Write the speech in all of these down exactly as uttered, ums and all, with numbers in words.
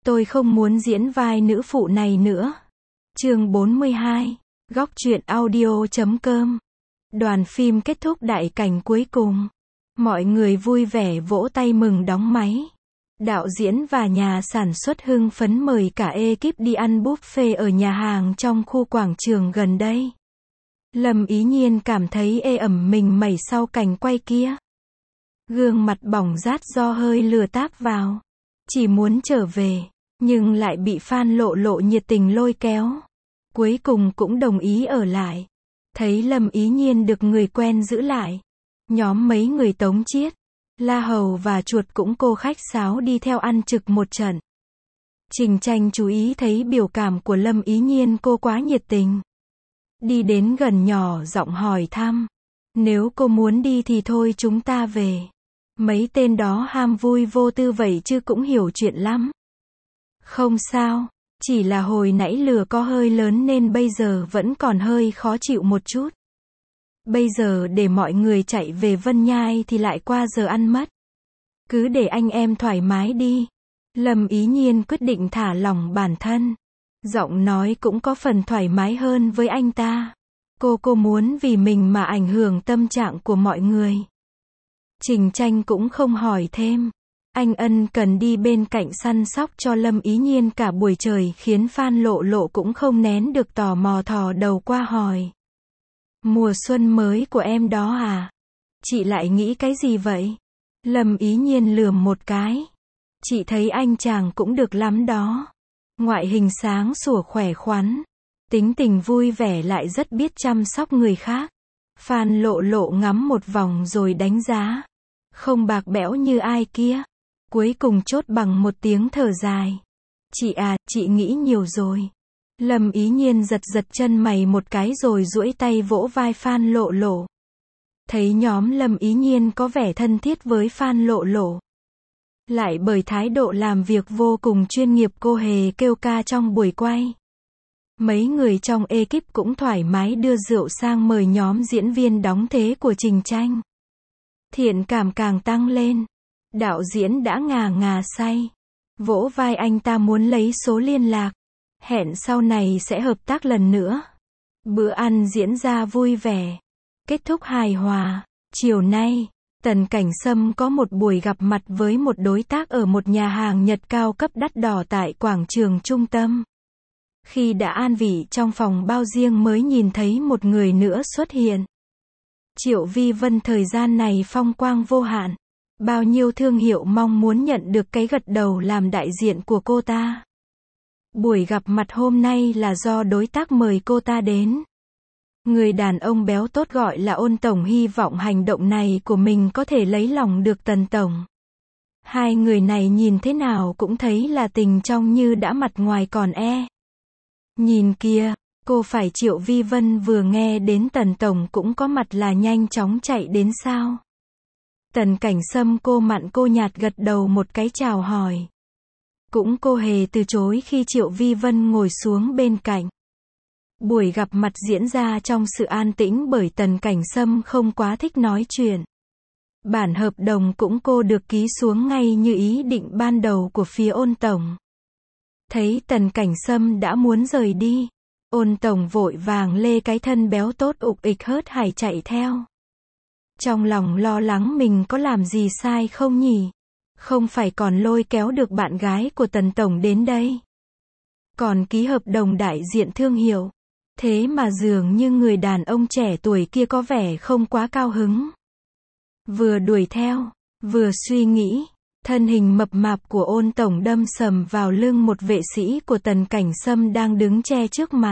Tôi không muốn diễn vai nữ phụ này nữa. Chương bốn mươi hai. Góc truyện audio chấm com. Đoàn phim kết thúc đại cảnh cuối cùng. Mọi người vui vẻ vỗ tay mừng đóng máy. Đạo diễn và nhà sản xuất hưng phấn mời cả ekip đi ăn buffet ở nhà hàng trong khu quảng trường gần đây. Lâm Ý Nhiên cảm thấy ê ẩm mình mẩy sau cảnh quay kia. Gương mặt bỏng rát do hơi lửa táp vào. Chỉ muốn trở về, nhưng lại bị fan Lộ Lộ nhiệt tình lôi kéo. Cuối cùng cũng đồng ý ở lại. Thấy Lâm Ý Nhiên được người quen giữ lại. Nhóm mấy người Tống Chiết, La Hầu và Chuột cũng cô khách sáo đi theo ăn trực một trận. Trình Tranh chú ý thấy biểu cảm của Lâm Ý Nhiên cô quá nhiệt tình. Đi đến gần nhỏ giọng hỏi thăm. Nếu cô muốn đi thì thôi chúng ta về. Mấy tên đó ham vui vô tư vậy chứ cũng hiểu chuyện lắm. Không sao, chỉ là hồi nãy lửa có hơi lớn nên bây giờ vẫn còn hơi khó chịu một chút. Bây giờ để mọi người chạy về Vân Nhai thì lại qua giờ ăn mất. Cứ để anh em thoải mái đi. Lâm Ý Nhiên quyết định thả lỏng bản thân. Giọng nói cũng có phần thoải mái hơn với anh ta. Cô cô muốn vì mình mà ảnh hưởng tâm trạng của mọi người. Trình Tranh cũng không hỏi thêm. Anh ân cần đi bên cạnh săn sóc cho Lâm Ý Nhiên cả buổi trời khiến fan Lộ Lộ cũng không nén được tò mò thò đầu qua hỏi. Mùa xuân mới của em đó à? Chị lại nghĩ cái gì vậy? Lâm Ý Nhiên lườm một cái. Chị thấy anh chàng cũng được lắm đó. Ngoại hình sáng sủa khỏe khoắn. Tính tình vui vẻ lại rất biết chăm sóc người khác. Fan Lộ Lộ ngắm một vòng rồi đánh giá. Không bạc bẽo như ai kia. Cuối cùng chốt bằng một tiếng thở dài. Chị à, chị nghĩ nhiều rồi. Lâm Ý Nhiên giật giật chân mày một cái rồi duỗi tay vỗ vai fan Lộ Lộ. Thấy nhóm Lâm Ý Nhiên có vẻ thân thiết với fan Lộ Lộ. Lại bởi thái độ làm việc vô cùng chuyên nghiệp cô hề kêu ca trong buổi quay. Mấy người trong ekip cũng thoải mái đưa rượu sang mời nhóm diễn viên đóng thế của Trình Tranh. Thiện cảm càng tăng lên. Đạo diễn đã ngà ngà say. Vỗ vai anh ta muốn lấy số liên lạc. Hẹn sau này sẽ hợp tác lần nữa. Bữa ăn diễn ra vui vẻ. Kết thúc hài hòa. Chiều nay, Tần Cảnh Sâm có một buổi gặp mặt với một đối tác ở một nhà hàng Nhật cao cấp đắt đỏ tại quảng trường trung tâm. Khi đã an vị trong phòng bao riêng mới nhìn thấy một người nữa xuất hiện. Triệu Vi Vân thời gian này phong quang vô hạn. Bao nhiêu thương hiệu mong muốn nhận được cái gật đầu làm đại diện của cô ta. Buổi gặp mặt hôm nay là do đối tác mời cô ta đến. Người đàn ông béo tốt gọi là Ôn Tổng hy vọng hành động này của mình có thể lấy lòng được Tần Tổng. Hai người này nhìn thế nào cũng thấy là tình trong như đã mặt ngoài còn e. Nhìn kìa, cô phải Triệu Vi Vân vừa nghe đến Tần Tổng cũng có mặt là nhanh chóng chạy đến sao. Tần Cảnh Sâm cô mặn cô nhạt gật đầu một cái chào hỏi. Cũng cô hề từ chối khi Triệu Vi Vân ngồi xuống bên cạnh. Buổi gặp mặt diễn ra trong sự an tĩnh bởi Tần Cảnh Sâm không quá thích nói chuyện. Bản hợp đồng cũng cô được ký xuống ngay như ý định ban đầu của phía Ôn Tổng. Thấy Tần Cảnh Sâm đã muốn rời đi. Ôn Tổng vội vàng lê cái thân béo tốt ục ịch hớt hải chạy theo. Trong lòng lo lắng mình có làm gì sai không nhỉ? Không phải còn lôi kéo được bạn gái của Tần Tổng đến đây. Còn ký hợp đồng đại diện thương hiệu. Thế mà dường như người đàn ông trẻ tuổi kia có vẻ không quá cao hứng. Vừa đuổi theo, vừa suy nghĩ, thân hình mập mạp của Ôn Tổng đâm sầm vào lưng một vệ sĩ của Tần Cảnh Sâm đang đứng che trước mặt.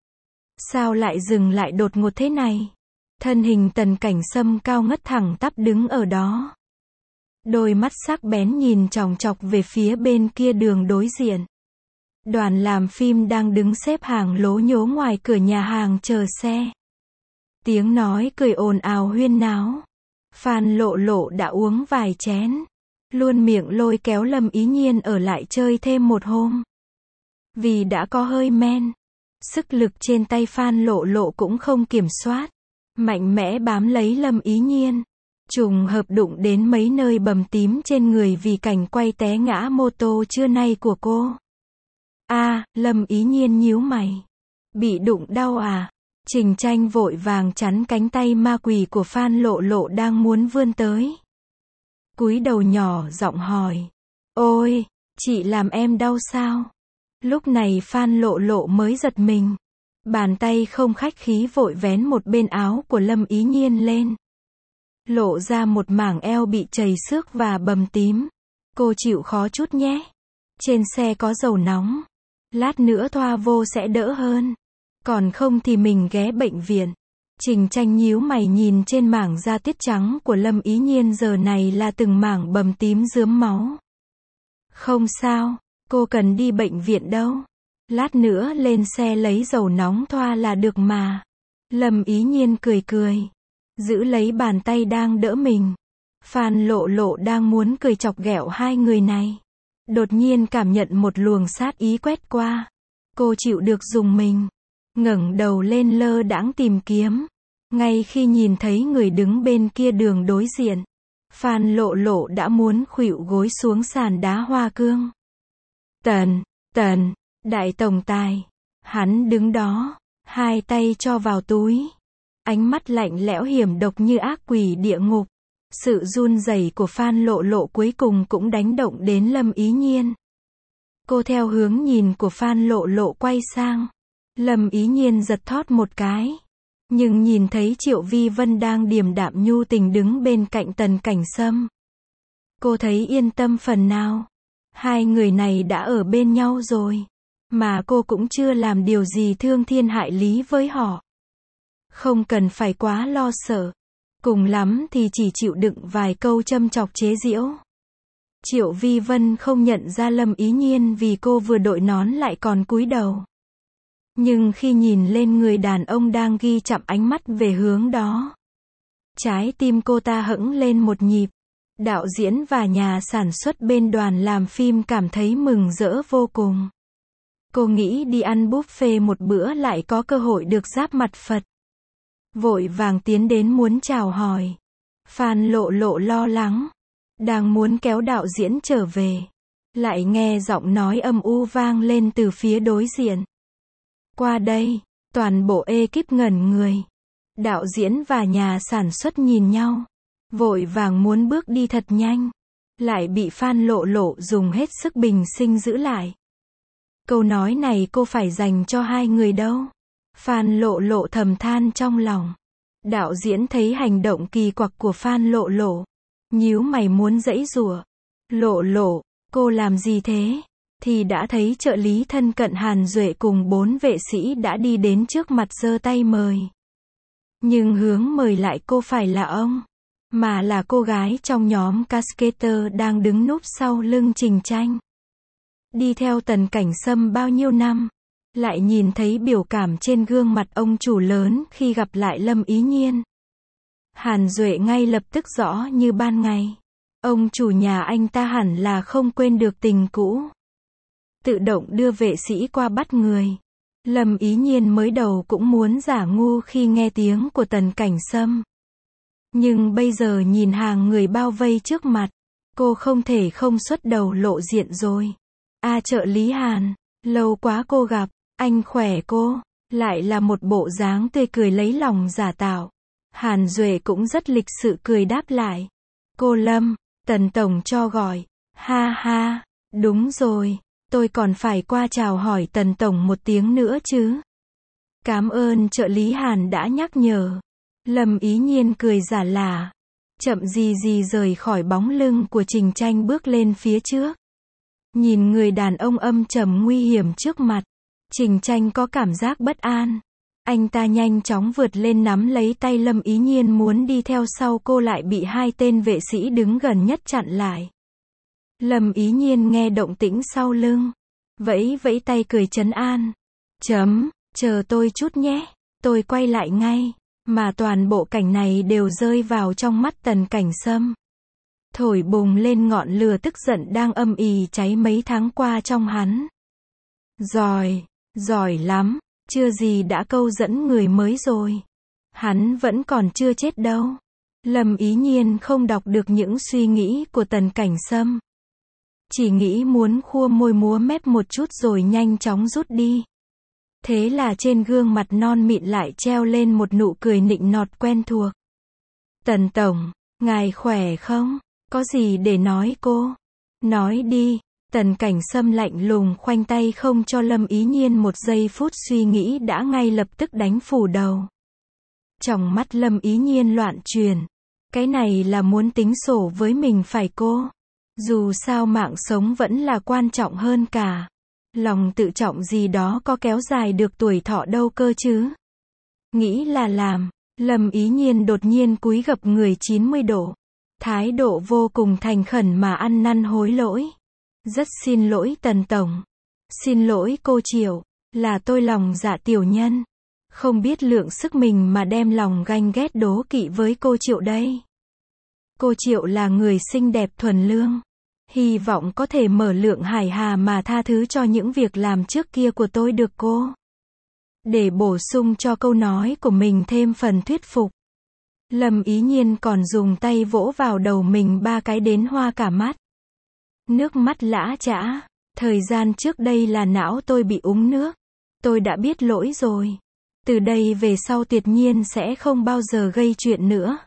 Sao lại dừng lại đột ngột thế này? Thân hình Tần Cảnh Sâm cao ngất thẳng tắp đứng ở đó. Đôi mắt sắc bén nhìn chòng chọc về phía bên kia đường đối diện. Đoàn làm phim đang đứng xếp hàng lố nhố ngoài cửa nhà hàng chờ xe. Tiếng nói cười ồn ào huyên náo. Fan Lộ Lộ đã uống vài chén. Luôn miệng lôi kéo Lâm Ý Nhiên ở lại chơi thêm một hôm. Vì đã có hơi men. Sức lực trên tay Fan Lộ Lộ cũng không kiểm soát. Mạnh mẽ bám lấy Lâm Ý Nhiên. Trùng hợp đụng đến mấy nơi bầm tím trên người vì cảnh quay té ngã mô tô trưa nay của cô. A, Lâm Ý Nhiên nhíu mày. Bị đụng đau à? Trình Tranh vội vàng chắn cánh tay ma quỷ của Phan Lộ Lộ đang muốn vươn tới. Cúi đầu nhỏ giọng hỏi. Ôi, chị làm em đau sao? Lúc này Phan Lộ Lộ mới giật mình. Bàn tay không khách khí vội vén một bên áo của Lâm Ý Nhiên lên. Lộ ra một mảng eo bị trầy xước và bầm tím. Cô chịu khó chút nhé. Trên xe có dầu nóng. Lát nữa thoa vô sẽ đỡ hơn. Còn không thì mình ghé bệnh viện. Trình Tranh nhíu mày nhìn trên mảng da tiết trắng của Lâm Ý Nhiên giờ này là từng mảng bầm tím rướm máu. Không sao, cô cần đi bệnh viện đâu. Lát nữa lên xe lấy dầu nóng thoa là được mà. Lâm Ý Nhiên cười cười. Giữ lấy bàn tay đang đỡ mình. Phan Lộ Lộ đang muốn cười chọc ghẹo hai người này. Đột nhiên cảm nhận một luồng sát ý quét qua. Cô chịu được dùng mình. Ngẩng đầu lên lơ đãng tìm kiếm. Ngay khi nhìn thấy người đứng bên kia đường đối diện, Phan Lộ Lộ đã muốn khuỵu gối xuống sàn đá hoa cương. Tần, Tần, đại tổng tài. Hắn đứng đó, hai tay cho vào túi. Ánh mắt lạnh lẽo hiểm độc như ác quỷ địa ngục. Sự run rẩy của Phan Lộ Lộ cuối cùng cũng đánh động đến Lâm Ý Nhiên. Cô theo hướng nhìn của Phan Lộ Lộ quay sang. Lâm Ý Nhiên giật thót một cái. Nhưng nhìn thấy Triệu Vi Vân đang điềm đạm nhu tình đứng bên cạnh Tần Cảnh Sâm. Cô thấy yên tâm phần nào. Hai người này đã ở bên nhau rồi. Mà cô cũng chưa làm điều gì thương thiên hại lý với họ. Không cần phải quá lo sợ. Cùng lắm thì chỉ chịu đựng vài câu châm chọc chế giễu. Triệu Vi Vân không nhận ra Lâm Ý Nhiên vì cô vừa đội nón lại còn cúi đầu. Nhưng khi nhìn lên người đàn ông đang ghi chậm ánh mắt về hướng đó, trái tim cô ta hững lên một nhịp. Đạo diễn và nhà sản xuất bên đoàn làm phim cảm thấy mừng rỡ vô cùng. Cô nghĩ đi ăn buffet một bữa lại có cơ hội được giáp mặt Phật. Vội vàng tiến đến muốn chào hỏi. Phan Lộ Lộ lo lắng. Đang muốn kéo đạo diễn trở về. Lại nghe giọng nói âm u vang lên từ phía đối diện. Qua đây, toàn bộ ekip ngẩn người. Đạo diễn và nhà sản xuất nhìn nhau. Vội vàng muốn bước đi thật nhanh. Lại bị Phan Lộ Lộ dùng hết sức bình sinh giữ lại. Câu nói này cô phải dành cho hai người đâu. Phan Lộ Lộ thầm than trong lòng. Đạo diễn thấy hành động kỳ quặc của Phan Lộ Lộ. Nhíu mày muốn giãy giụa. Lộ Lộ, cô làm gì thế? Thì đã thấy trợ lý thân cận Hàn Duệ cùng bốn vệ sĩ đã đi đến trước mặt giơ tay mời. Nhưng hướng mời lại cô phải là ông. Mà là cô gái trong nhóm Cascader đang đứng núp sau lưng Trình Tranh. Đi theo Tần Cảnh Sâm bao nhiêu năm. Lại nhìn thấy biểu cảm trên gương mặt ông chủ lớn khi gặp lại Lâm Ý Nhiên. Hàn Duệ ngay lập tức rõ như ban ngày. Ông chủ nhà anh ta hẳn là không quên được tình cũ. Tự động đưa vệ sĩ qua bắt người. Lâm Ý Nhiên mới đầu cũng muốn giả ngu khi nghe tiếng của Tần Cảnh Sâm. Nhưng bây giờ nhìn hàng người bao vây trước mặt, cô không thể không xuất đầu lộ diện rồi. A trợ lý Hàn, lâu quá cô gặp, anh khỏe cô, lại là một bộ dáng tươi cười lấy lòng giả tạo. Hàn Duệ cũng rất lịch sự cười đáp lại. Cô Lâm, Tần Tổng cho gọi, ha ha, đúng rồi, tôi còn phải qua chào hỏi Tần Tổng một tiếng nữa chứ. Cảm ơn trợ lý Hàn đã nhắc nhở. Lâm Ý Nhiên cười giả lả. Chậm gì gì rời khỏi bóng lưng của Trình Tranh bước lên phía trước. Nhìn người đàn ông âm trầm nguy hiểm trước mặt, Trình Tranh có cảm giác bất an. Anh ta nhanh chóng vượt lên nắm lấy tay Lâm Ý Nhiên muốn đi theo sau cô lại bị hai tên vệ sĩ đứng gần nhất chặn lại. Lâm Ý Nhiên nghe động tĩnh sau lưng. Vẫy vẫy tay cười trấn an. Chấm, chờ tôi chút nhé, tôi quay lại ngay. Mà toàn bộ cảnh này đều rơi vào trong mắt Tần Cảnh Sâm. Thổi bùng lên ngọn lửa tức giận đang âm ỉ cháy mấy tháng qua trong hắn. Giỏi, giỏi lắm, chưa gì đã câu dẫn người mới rồi. Hắn vẫn còn chưa chết đâu. Lâm Ý Nhiên không đọc được những suy nghĩ của Tần Cảnh Sâm. chỉ nghĩ muốn khua môi múa mép một chút rồi nhanh chóng rút đi. Thế là trên gương mặt non mịn lại treo lên một nụ cười nịnh nọt quen thuộc. Tần tổng, ngài khỏe không? Có gì để nói cô? Nói đi. Tần Cảnh Sâm lạnh lùng khoanh tay không cho Lâm Ý Nhiên một giây phút suy nghĩ đã ngay lập tức đánh phủ đầu. Trong mắt Lâm Ý Nhiên loạn chuyển. Cái này là muốn tính sổ với mình phải cô? Dù sao mạng sống vẫn là quan trọng hơn cả. Lòng tự trọng gì đó có kéo dài được tuổi thọ đâu cơ chứ. Nghĩ là làm, Lâm Ý Nhiên đột nhiên cúi gập người chín mươi độ. Thái độ vô cùng thành khẩn mà ăn năn hối lỗi. Rất xin lỗi Tần tổng. Xin lỗi cô Triệu, là tôi lòng dạ tiểu nhân. Không biết lượng sức mình mà đem lòng ganh ghét đố kỵ với cô Triệu đây. Cô Triệu là người xinh đẹp thuần lương. Hy vọng có thể mở lượng hải hà mà tha thứ cho những việc làm trước kia của tôi được cô. Để bổ sung cho câu nói của mình thêm phần thuyết phục. Lâm Ý Nhiên còn dùng tay vỗ vào đầu mình ba cái đến hoa cả mắt. Nước mắt lã chã. Thời gian trước đây là não tôi bị úng nước. Tôi đã biết lỗi rồi. Từ đây về sau tuyệt nhiên sẽ không bao giờ gây chuyện nữa.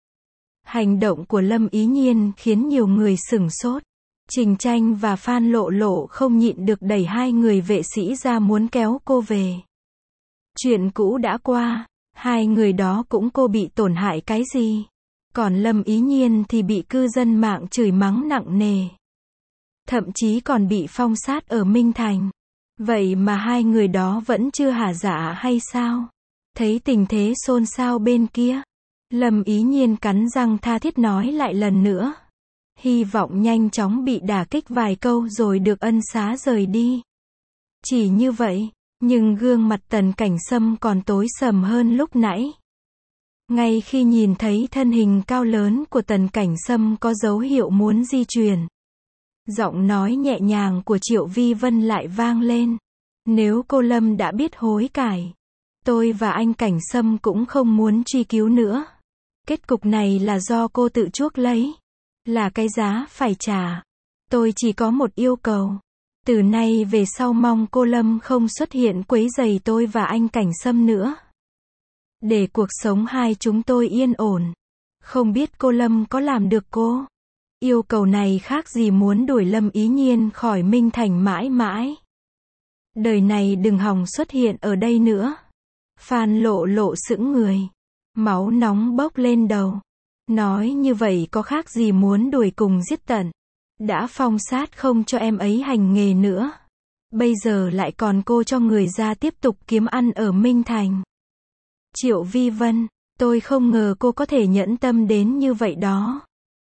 Hành động của Lâm Ý Nhiên khiến nhiều người sửng sốt. Trình Tranh và Phan Lộ Lộ không nhịn được đẩy hai người vệ sĩ ra muốn kéo cô về. Chuyện cũ đã qua, hai người đó cũng cô bị tổn hại cái gì. Còn Lâm Ý Nhiên thì bị cư dân mạng chửi mắng nặng nề. Thậm chí còn bị phong sát ở Minh Thành. Vậy mà hai người đó vẫn chưa hả dạ hay sao? Thấy tình thế xôn xao bên kia, Lâm Ý Nhiên cắn răng tha thiết nói lại lần nữa. Hy vọng nhanh chóng bị đả kích vài câu rồi được ân xá rời đi. Chỉ như vậy, nhưng gương mặt Tần Cảnh Sâm còn tối sầm hơn lúc nãy. Ngay khi nhìn thấy thân hình cao lớn của Tần Cảnh Sâm có dấu hiệu muốn di chuyển, giọng nói nhẹ nhàng của Triệu Vi Vân lại vang lên. Nếu cô Lâm đã biết hối cải, tôi và anh Cảnh Sâm cũng không muốn truy cứu nữa. Kết cục này là do cô tự chuốc lấy. Là cái giá phải trả. Tôi chỉ có một yêu cầu. Từ nay về sau mong cô Lâm không xuất hiện quấy rầy tôi và anh Cảnh Sâm nữa. Để cuộc sống hai chúng tôi yên ổn. Không biết cô Lâm có làm được cô? Yêu cầu này khác gì muốn đuổi Lâm Ý Nhiên khỏi Minh Thành mãi mãi. Đời này đừng hòng xuất hiện ở đây nữa. Phan Lộ Lộ sững người. Máu nóng bốc lên đầu. Nói như vậy có khác gì muốn đuổi cùng giết tận. Đã phong sát không cho em ấy hành nghề nữa. Bây giờ lại còn cô cho người ra tiếp tục kiếm ăn ở Minh Thành. Triệu Vi Vân, tôi không ngờ cô có thể nhẫn tâm đến như vậy đó.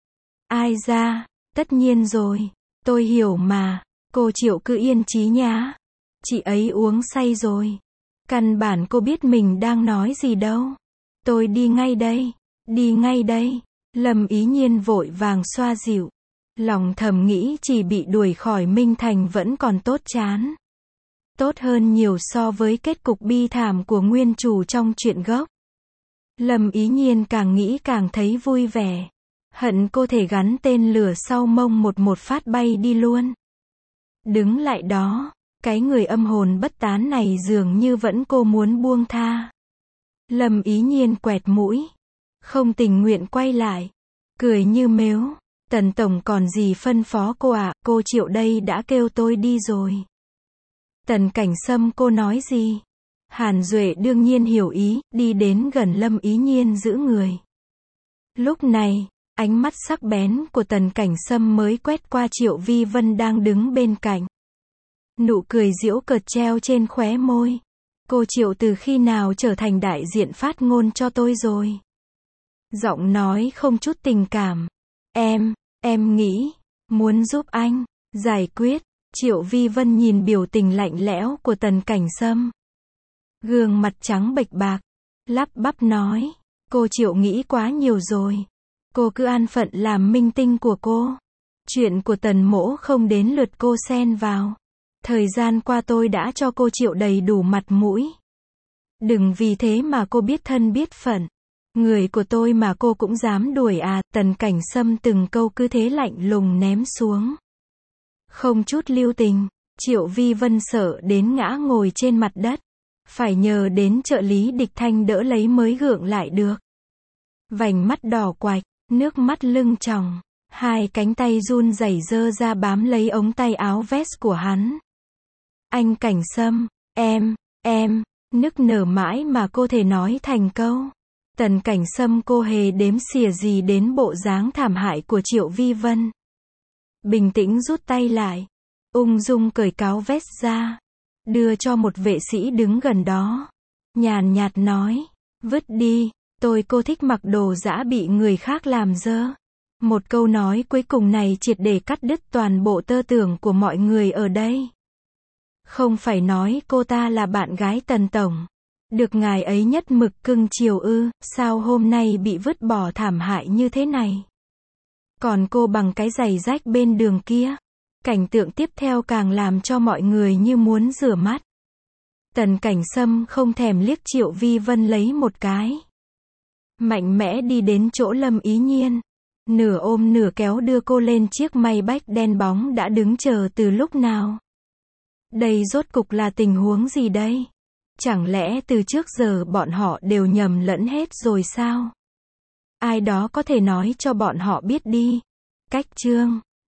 Ai ra, tất nhiên rồi. Tôi hiểu mà. Cô Triệu cứ yên chí nhá. Chị ấy uống say rồi. Căn bản cô biết mình đang nói gì đâu. Tôi đi ngay đây. Đi ngay đây. Lâm Ý Nhiên vội vàng xoa dịu. Lòng thầm nghĩ chỉ bị đuổi khỏi Minh Thành vẫn còn tốt chán. Tốt hơn nhiều so với kết cục bi thảm của nguyên chủ trong truyện gốc. Lâm Ý Nhiên càng nghĩ càng thấy vui vẻ. Hận cô thể gắn tên lửa sau mông một một phát bay đi luôn. Đứng lại đó. Cái người âm hồn bất tán này dường như vẫn cô muốn buông tha. Lâm Ý Nhiên quẹt mũi. Không tình nguyện quay lại. Cười như mếu. Tần tổng còn gì phân phó cô ạ, à? Cô Triệu đây đã kêu tôi đi rồi. Tần Cảnh Sâm cô nói gì? Hàn Duệ đương nhiên hiểu ý, đi đến gần Lâm Ý Nhiên giữ người. Lúc này, ánh mắt sắc bén của Tần Cảnh Sâm mới quét qua Triệu Vi Vân đang đứng bên cạnh. Nụ cười giễu cợt treo trên khóe môi. Cô Triệu từ khi nào trở thành đại diện phát ngôn cho tôi rồi? Giọng nói không chút tình cảm. Em, em nghĩ, muốn giúp anh, giải quyết. Triệu Vi Vân nhìn biểu tình lạnh lẽo của Tần Cảnh Sâm. Gương mặt trắng bệch bạc, lắp bắp nói. Cô Triệu nghĩ quá nhiều rồi. Cô cứ an phận làm minh tinh của cô. Chuyện của Tần mỗ không đến lượt cô xen vào. Thời gian qua tôi đã cho cô Triệu đầy đủ mặt mũi. Đừng vì thế mà cô biết thân biết phận. Người của tôi mà cô cũng dám đuổi à? Tần Cảnh Sâm từng câu cứ thế lạnh lùng ném xuống. Không chút lưu tình, Triệu Vi Vân sợ đến ngã ngồi trên mặt đất. Phải nhờ đến trợ lý Địch Thanh đỡ lấy mới gượng lại được. Vành mắt đỏ quạch, nước mắt lưng tròng. Hai cánh tay run rẩy giơ ra bám lấy ống tay áo vest của hắn. Anh Cảnh Sâm, em, em, nức nở mãi mà cô thể nói thành câu. Tần Cảnh Sâm cô hề đếm xỉa gì đến bộ dáng thảm hại của Triệu Vi Vân. Bình tĩnh rút tay lại, ung dung cởi cáo vest ra, đưa cho một vệ sĩ đứng gần đó. Nhàn nhạt nói, vứt đi, tôi cô thích mặc đồ dã bị người khác làm dơ. Một câu nói cuối cùng này triệt để cắt đứt toàn bộ tơ tưởng của mọi người ở đây. Không phải nói cô ta là bạn gái Tần Tổng. Được ngài ấy nhất mực cưng chiều ư, sao hôm nay bị vứt bỏ thảm hại như thế này. Còn cô bằng cái giày rách bên đường kia. Cảnh tượng tiếp theo càng làm cho mọi người như muốn rửa mắt. Tần Cảnh Sâm không thèm liếc Triệu Vi Vân lấy một cái. Mạnh mẽ đi đến chỗ Lâm Ý Nhiên. Nửa ôm nửa kéo đưa cô lên chiếc Maybach đen bóng đã đứng chờ từ lúc nào. Đây rốt cục là tình huống gì đây? Chẳng lẽ từ trước giờ bọn họ đều nhầm lẫn hết rồi sao? Ai đó có thể nói cho bọn họ biết đi. Cách chương